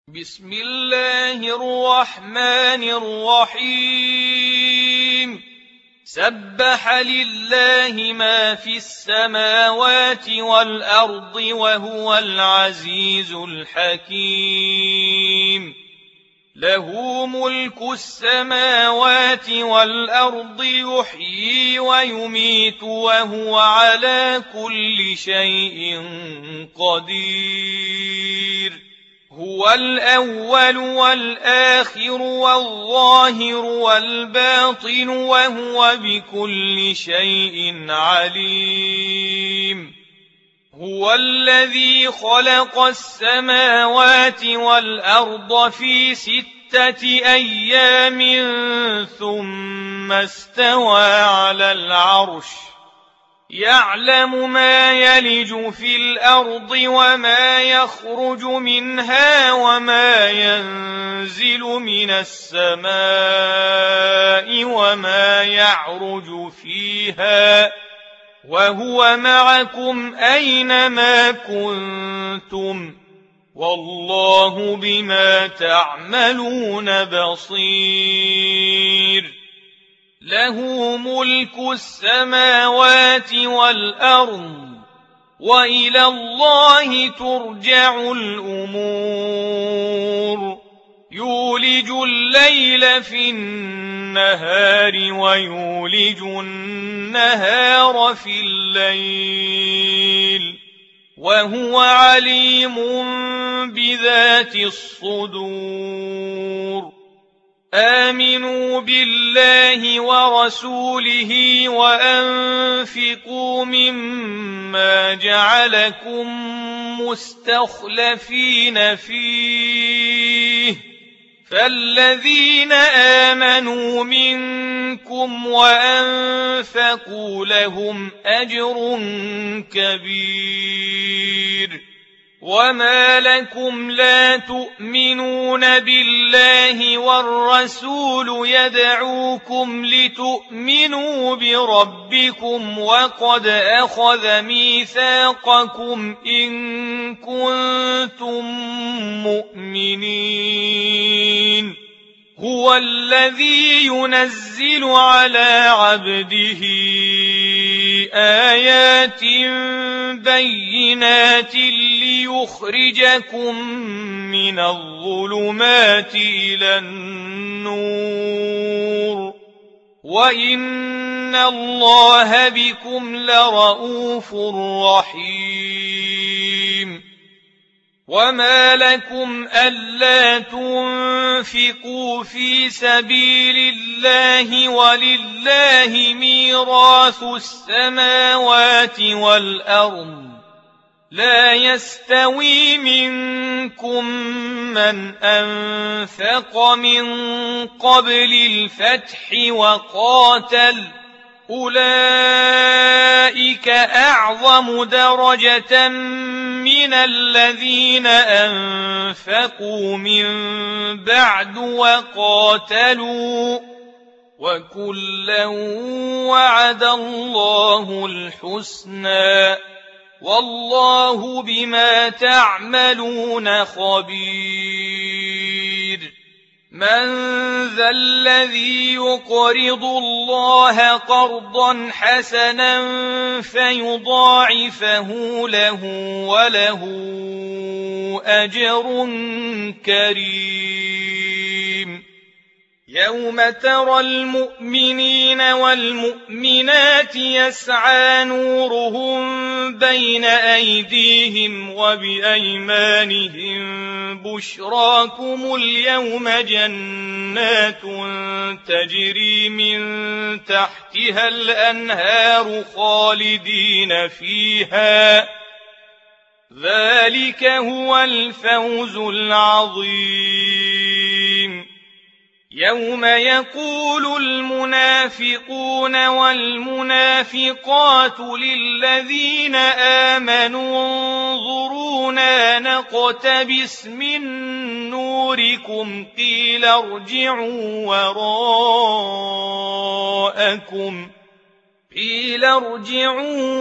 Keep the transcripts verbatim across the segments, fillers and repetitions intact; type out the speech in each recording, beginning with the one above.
بسم الله الرحمن الرحيم سبح لله ما في السماوات والأرض وهو العزيز الحكيم له ملك السماوات والأرض يحيي ويميت وهو على كل شيء قدير هو الأول والآخر والظاهر والباطن وهو بكل شيء عليم هو الذي خلق السماوات والأرض في ستة أيام ثم استوى على العرش يعلم ما يلج في الأرض وما يخرج منها وما ينزل من السماء وما يعرج فيها وهو معكم أينما كنتم والله بما تعملون بصير له ملك السماوات والأرض وإلى الله ترجع الأمور يولج الليل في النهار ويولج النهار في الليل وهو عليم بذات الصدور آمنوا بالله ورسوله وأنفقوا مما جعلكم مستخلفين فيه فالذين آمنوا منكم وأنفقوا لهم أجر كبير وما لكم لا تؤمنون بالله والرسول يدعوكم لتؤمنوا بربكم وقد أخذ ميثاقكم إن كنتم مؤمنين هو الذي ينزل على عبده آيات بينات ليخرجكم من الظلمات إلى النور وإن الله بكم لرءوف رحيم وما لكم ألا تنفقوا في سبيل الله ولله ميراث السماوات والأرض لا يستوي منكم من أنفق من قبل الفتح وقاتل أولئك أعظم درجة من الذين أنفقوا من بعد وقاتلوا وكلا وعد الله الحسنى والله بما تعملون خبير من ذا الذي يقرض الله قرضا حسنا فيضاعفه له وله أجر كريم يوم ترى المؤمنين والمؤمنات يسعى نورهم بين أيديهم وبأيمانهم بشراكم اليوم جنات تجري من تحتها الأنهار خالدين فيها ذلك هو الفوز العظيم يوم يقول المنافقون والمنافقات للذين آمنوا انظرونا نقتبس من نوركم قيل ارجعوا وراءكم قيل ارجعوا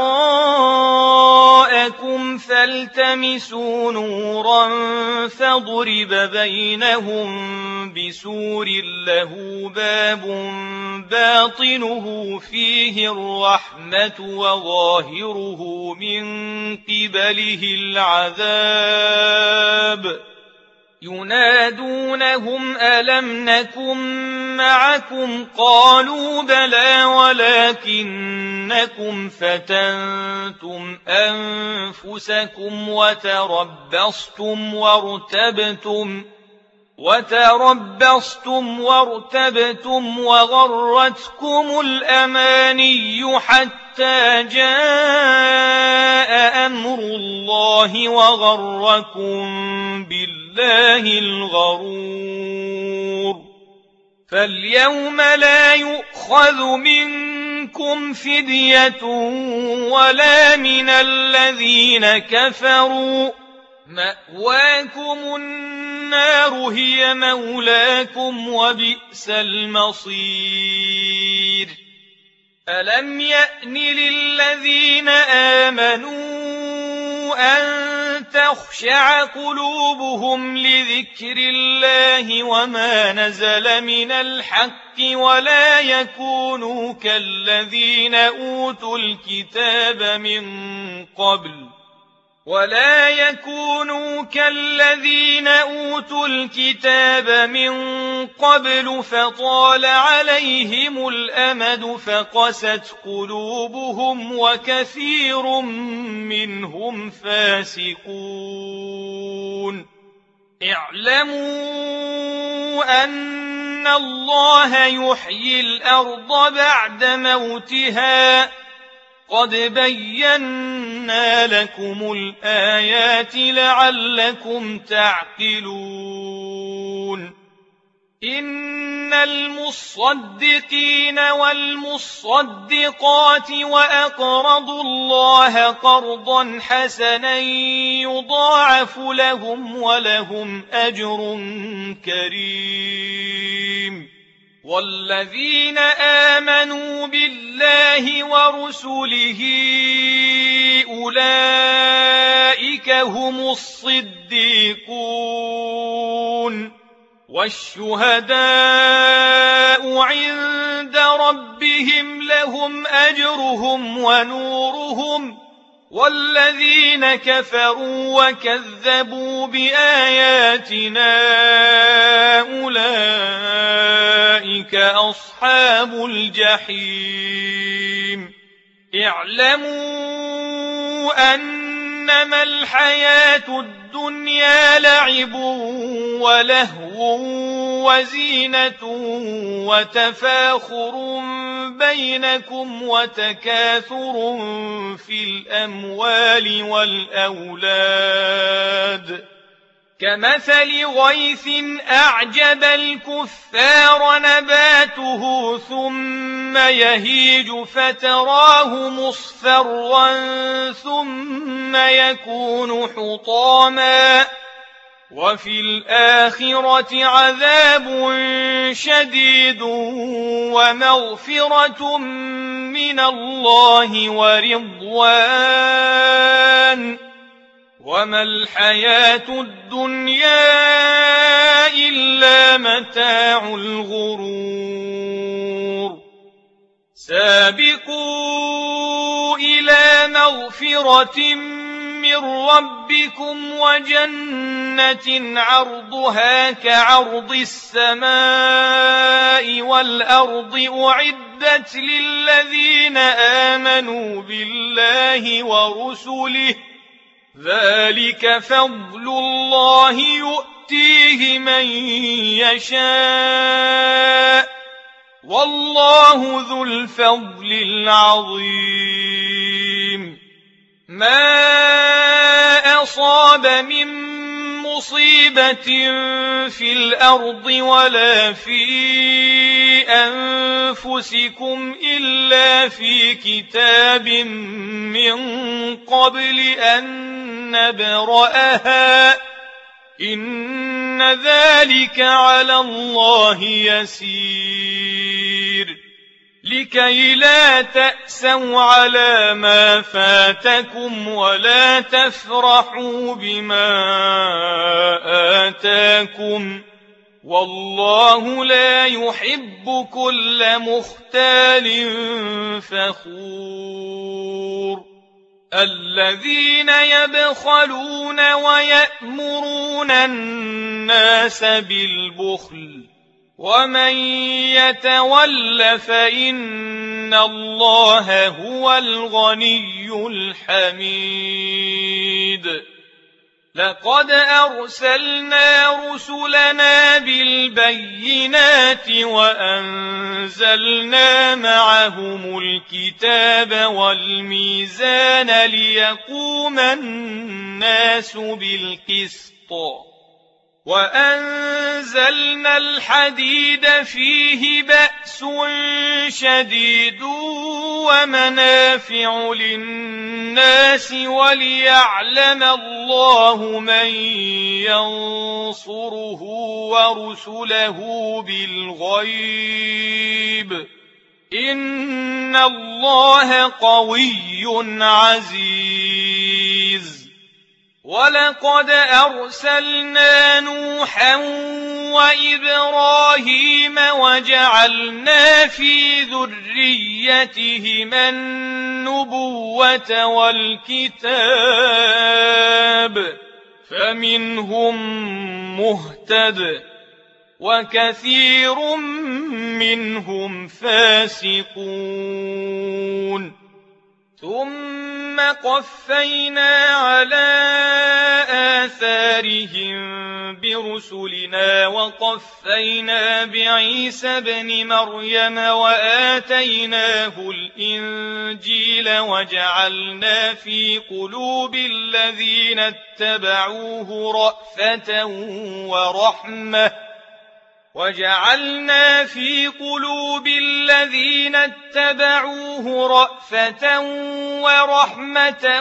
وراءكم فالتمسوا نورا فضرب بينهم بسور له باب باطنه فيه الرحمة وظاهره من قبله العذاب ينادونهم ألم نكن معكم قالوا بلى ولكنكم فتنتم أنفسكم وتربصتم وارتبتم وتربصتم وارتبتم وغرتكم الأماني حتى جاء أمر الله وغركم بالله الغرور فاليوم لا يؤخذ منكم فدية ولا من الذين كفروا مأواكم النار هي مولاكم وبئس المصير ألم يأن للذين آمنوا أن تخشع قلوبهم لذكر الله وما نزل من الحق ولا يكونوا كالذين أوتوا الكتاب من قبل ولا يكونوا كالذين أوتوا الكتاب من قبل فطال عليهم الأمد فقست قلوبهم وكثير منهم فاسقون اعلموا أن الله يحيي الأرض بعد موتها قد بينا لكم الآيات لعلكم تعقلون إن المصدقين والمصدقات وأقرضوا الله قرضا حسنا يضاعف لهم ولهم أجر كريم والذين آمنوا بالله ورسله أولئك هم الصديقون والشهداء عند ربهم لهم أجرهم ونورهم والذين كفروا وكذبوا بآياتنا أولئك أصحاب الجحيم اعلموا أنما الحياة الدنيا لعب ولهو وزينة وتفاخر بينكم وتكاثر في الأموال والأولاد كمثل غيث أعجب الكفار نباته ثم يهيج فتراه مصفرا ثم يكون حطاما وفي الآخرة عذاب شديد ومغفرة من الله ورضوان وما الحياة الدنيا إلا متاع الغرور سابقوا إلى مغفرة من ربكم وجنة عرضها كعرض السماء والأرض أعدت للذين آمنوا بالله ورسله ذلك فضل الله يؤتيه من يشاء والله ذو الفضل العظيم ما أصاب من مصيبة في الأرض ولا في أنفسكم إلا في كتاب من قبل أن نبرأها إن ذلك على الله يسير لكي لا تأسوا على ما فاتكم ولا تفرحوا بما آتاكم والله لا يحب كل مختال فخور الذين يبخلون ويأمرون الناس بالبخل ومن يتول فإن الله هو الغني الحميد لقد أرسلنا رسلنا بالبينات وأنزلنا معهم الكتاب والميزان ليقوم الناس بالقسط وأنزلنا الحديد فيه بأس شديد ومنافع للناس وليعلم الله من ينصره ورسله بالغيب إن الله قوي عزيز ولقد أرسلنا نوحا وإبراهيم وجعلنا في ذريتهما النبوة والكتاب فمنهم مهتد وكثير منهم فاسقون ثم قفينا على آثارهم برسلنا وقفينا بعيسى ابن مريم وآتيناه الإنجيل وجعلنا في قلوب الذين اتبعوه رأفة ورحمة وجعلنا في قلوب الذين اتبعوه رأفة ورحمة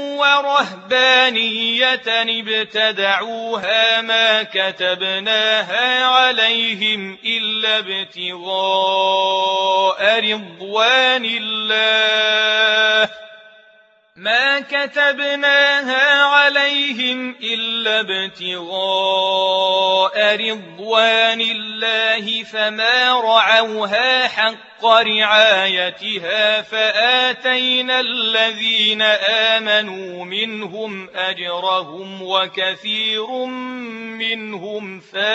ورهبانية ابتدعوها ما كتبناها عليهم إلا ابتغاء رضوان الله ما كتبناها عليهم إلا ابتغاء رضوان الله فما رعوها حق رعايتها فآتينا الذين آمنوا منهم أجرهم وكثير منهم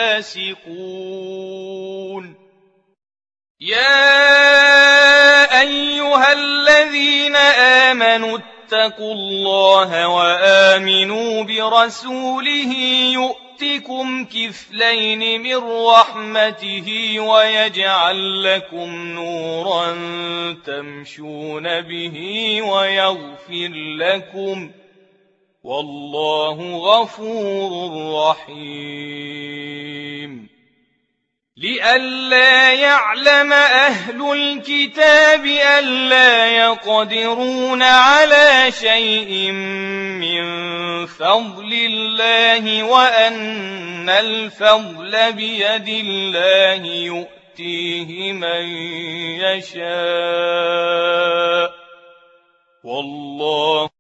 فاسقون يا أيها الذين آمنوا اتقوا الله وآمنوا برسوله يؤتكم كفلين من رحمته ويجعل لكم نورا تمشون به ويغفر لكم والله غفور رحيم لئلا يعلم أهل الكتاب ألا يقدرون على شيء من فضل الله وأن الفضل بيد الله يؤتيه من يشاء والله